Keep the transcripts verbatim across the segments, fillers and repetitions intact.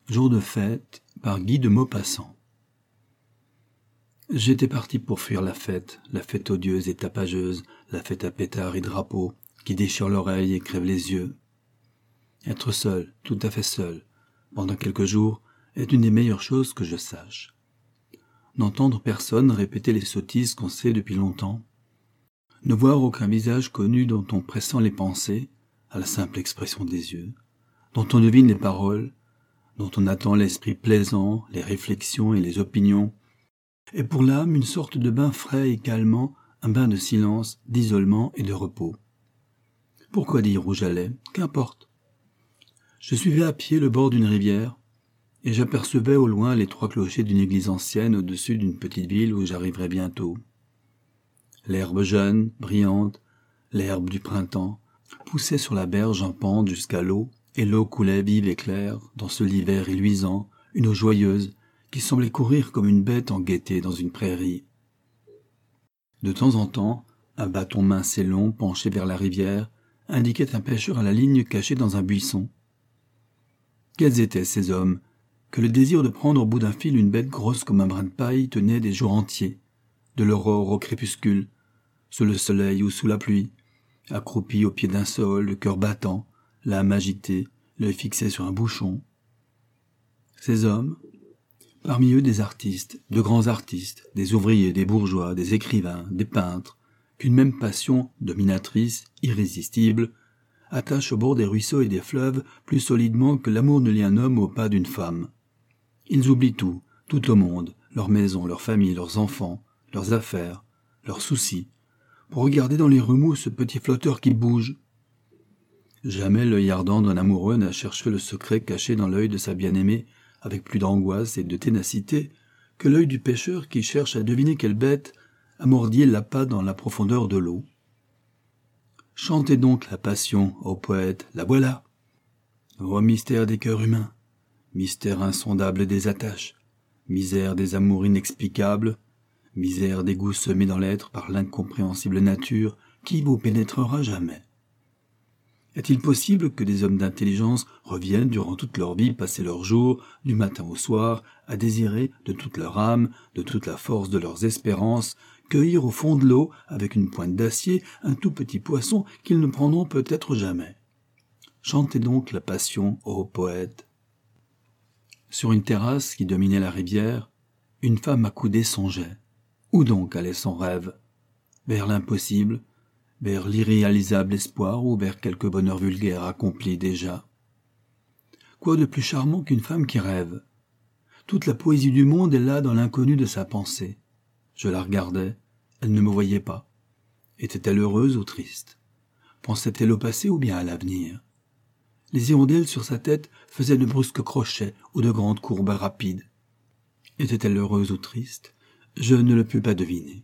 Jour de fête par Guy de Maupassant. J'étais parti pour fuir la fête, la fête odieuse et tapageuse, la fête à pétards et drapeaux, qui déchire l'oreille et crève les yeux. Être seul, tout à fait seul, pendant quelques jours, est une des meilleures choses que je sache. N'entendre personne répéter les sottises qu'on sait depuis longtemps. Ne voir aucun visage connu dont on pressent les pensées, à la simple expression des yeux, dont on devine les paroles, dont on attend l'esprit plaisant, les réflexions et les opinions, et pour l'âme une sorte de bain frais et calmant, un bain de silence, d'isolement et de repos. Pourquoi dire où j'allais? Qu'importe. Je suivais à pied le bord d'une rivière, et j'apercevais au loin les trois clochers d'une église ancienne au-dessus d'une petite ville où j'arriverais bientôt. L'herbe jeune, brillante, l'herbe du printemps, poussait sur la berge en pente jusqu'à l'eau, et l'eau coulait vive et claire, dans ce lit vert et luisant, une eau joyeuse, qui semblait courir comme une bête en gaieté dans une prairie. De temps en temps, un bâton mince et long, penché vers la rivière, indiquait un pêcheur à la ligne caché dans un buisson. Quels étaient ces hommes, que le désir de prendre au bout d'un fil une bête grosse comme un brin de paille tenait des jours entiers, de l'aurore au crépuscule, sous le soleil ou sous la pluie, accroupis au pied d'un saule, le cœur battant, l'âme agitée, l'œil fixé sur un bouchon. Ces hommes, parmi eux des artistes, de grands artistes, des ouvriers, des bourgeois, des écrivains, des peintres, qu'une même passion, dominatrice, irrésistible, attache au bord des ruisseaux et des fleuves plus solidement que l'amour ne lie un homme au pas d'une femme. Ils oublient tout, tout au monde, leur maison, leur famille, leurs enfants, leurs affaires, leurs soucis, pour regarder dans les remous ce petit flotteur qui bouge. Jamais l'œil ardent d'un amoureux n'a cherché le secret caché dans l'œil de sa bien-aimée avec plus d'angoisse et de ténacité que l'œil du pêcheur qui cherche à deviner quelle bête a mordi l'appât dans la profondeur de l'eau. Chantez donc la passion, ô poète, la voilà. Ô mystère des cœurs humains, mystère insondable des attaches, misère des amours inexplicables, misère des goûts semés dans l'être par l'incompréhensible nature qui vous pénétrera jamais. Est-il possible que des hommes d'intelligence reviennent durant toute leur vie passer leurs jours, du matin au soir, à désirer de toute leur âme, de toute la force de leurs espérances, cueillir au fond de l'eau, avec une pointe d'acier, un tout petit poisson qu'ils ne prendront peut-être jamais? Chantez donc la passion, ô poète. Sur une terrasse qui dominait la rivière, une femme accoudée songeait. Où donc allait son rêve? Vers l'impossible, vers l'irréalisable espoir ou vers quelque bonheur vulgaire accompli déjà? Quoi de plus charmant qu'une femme qui rêve? Toute la poésie du monde est là dans l'inconnu de sa pensée. Je la regardais, elle ne me voyait pas. Était-elle heureuse ou triste? Pensait-elle au passé ou bien à l'avenir? Les hirondelles sur sa tête faisaient de brusques crochets ou de grandes courbes rapides. Était-elle heureuse ou triste? Je ne le pus pas deviner.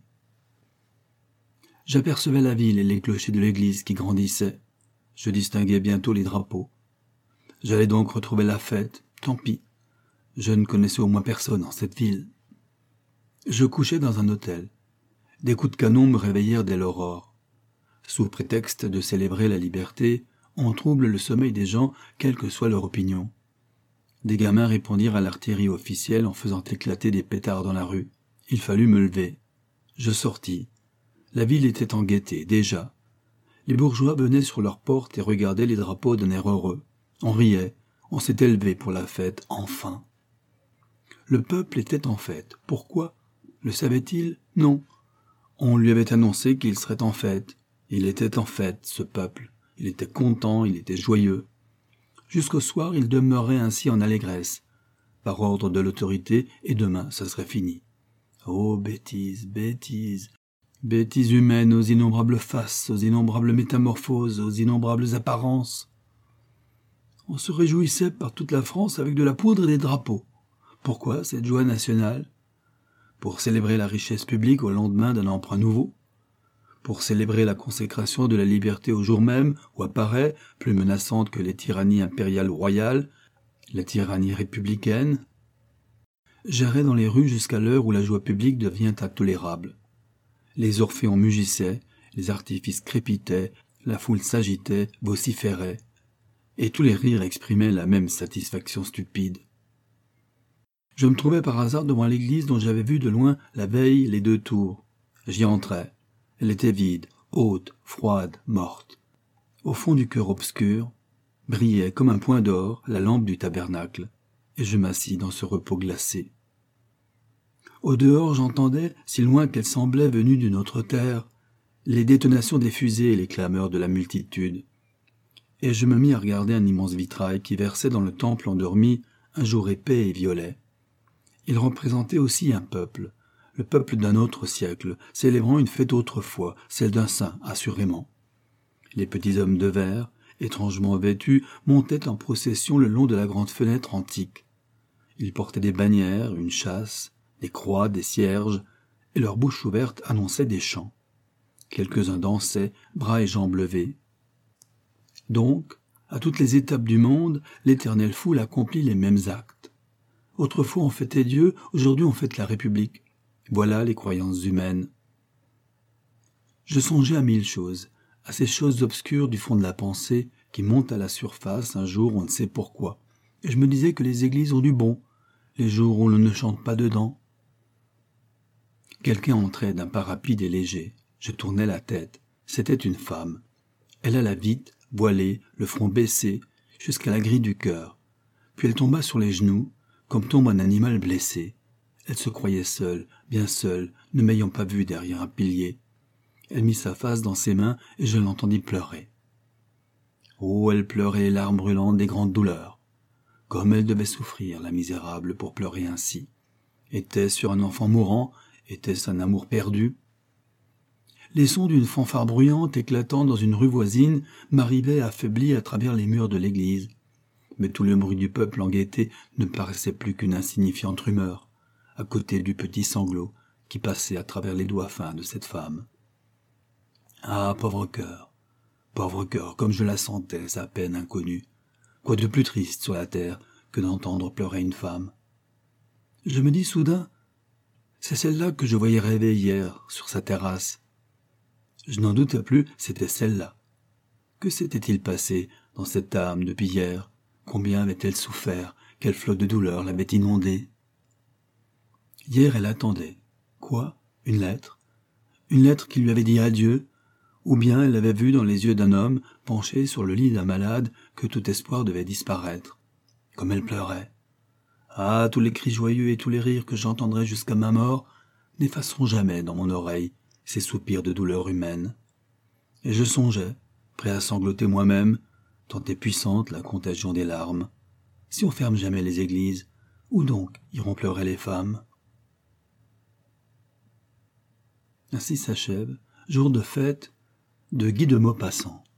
J'apercevais la ville et les clochers de l'église qui grandissaient. Je distinguais bientôt les drapeaux. J'allais donc retrouver la fête, tant pis. Je ne connaissais au moins personne en cette ville. Je couchais dans un hôtel. Des coups de canon me réveillèrent dès l'aurore. Sous prétexte de célébrer la liberté, on trouble le sommeil des gens, quelle que soit leur opinion. Des gamins répondirent à l'artillerie officielle en faisant éclater des pétards dans la rue. Il fallut me lever. Je sortis. La ville était en gaieté, déjà. Les bourgeois venaient sur leurs portes et regardaient les drapeaux d'un air heureux. On riait, on s'était levé pour la fête, enfin. Le peuple était en fête. Pourquoi? Le savait-il? Non. On lui avait annoncé qu'il serait en fête. Il était en fête, ce peuple. Il était content, il était joyeux. Jusqu'au soir, il demeurait ainsi en allégresse, par ordre de l'autorité, et demain, ça serait fini. Oh, bêtises, bêtises, bêtises humaines aux innombrables faces, aux innombrables métamorphoses, aux innombrables apparences. On se réjouissait par toute la France avec de la poudre et des drapeaux. Pourquoi cette joie nationale? Pour célébrer la richesse publique au lendemain d'un emprunt nouveau? Pour célébrer la consécration de la liberté au jour même où apparaît, plus menaçante que les tyrannies impériales ou royales, la tyrannie républicaine? J'errais dans les rues jusqu'à l'heure où la joie publique devient intolérable. Les orphéons mugissaient, les artifices crépitaient, la foule s'agitait, vociférait, et tous les rires exprimaient la même satisfaction stupide. Je me trouvais par hasard devant l'église dont j'avais vu de loin la veille les deux tours. J'y entrai. Elle était vide, haute, froide, morte. Au fond du chœur obscur, brillait comme un point d'or la lampe du tabernacle, et je m'assis dans ce repos glacé. Au dehors, j'entendais, si loin qu'elle semblait venue d'une autre terre, les détonations des fusées et les clameurs de la multitude. Et je me mis à regarder un immense vitrail qui versait dans le temple endormi un jour épais et violet. Il représentait aussi un peuple, le peuple d'un autre siècle, célébrant une fête autrefois, celle d'un saint, assurément. Les petits hommes de verre, étrangement vêtus, montaient en procession le long de la grande fenêtre antique. Ils portaient des bannières, une châsse, des croix, des cierges, et leur bouche ouverte annonçait des chants. Quelques-uns dansaient, bras et jambes levés. Donc, à toutes les étapes du monde, l'éternelle foule accomplit les mêmes actes. Autrefois on fêtait Dieu, aujourd'hui on fête la République. Voilà les croyances humaines. Je songeais à mille choses, à ces choses obscures du fond de la pensée qui montent à la surface un jour on ne sait pourquoi. Et je me disais que les églises ont du bon, les jours où l'on ne chante pas dedans. Quelqu'un entrait d'un pas rapide et léger. Je tournai la tête. C'était une femme. Elle alla vite, voilée, le front baissé, jusqu'à la grille du chœur. Puis elle tomba sur les genoux, comme tombe un animal blessé. Elle se croyait seule, bien seule, ne m'ayant pas vu derrière un pilier. Elle mit sa face dans ses mains et je l'entendis pleurer. Oh, elle pleurait les larmes brûlantes des grandes douleurs. Comme elle devait souffrir, la misérable, pour pleurer ainsi. Était-ce sur un enfant mourant? Était-ce un amour perdu? Les sons d'une fanfare bruyante éclatant dans une rue voisine m'arrivaient affaiblis à travers les murs de l'église. Mais tout le bruit du peuple en gaieté ne paraissait plus qu'une insignifiante rumeur, à côté du petit sanglot qui passait à travers les doigts fins de cette femme. Ah, pauvre cœur, pauvre cœur, comme je la sentais, sa peine inconnue. Quoi de plus triste sur la terre que d'entendre pleurer une femme? Je me dis soudain, c'est celle-là que je voyais rêver hier sur sa terrasse. Je n'en doutais plus, c'était celle-là. Que s'était-il passé dans cette âme depuis hier? Combien avait-elle souffert? Quel flot de douleur l'avait inondée? Hier, elle attendait. Quoi? Une lettre? Une lettre qui lui avait dit adieu? Ou bien elle avait vu dans les yeux d'un homme, penché sur le lit d'un malade, que tout espoir devait disparaître. Comme elle pleurait. Ah, tous les cris joyeux et tous les rires que j'entendrai jusqu'à ma mort n'effaceront jamais dans mon oreille ces soupirs de douleur humaine. Et je songeais, prêt à sangloter moi-même, tant est puissante la contagion des larmes. Si on ferme jamais les églises, où donc iront pleurer les femmes? Ainsi s'achève, jour de fête, de Guy de Maupassant.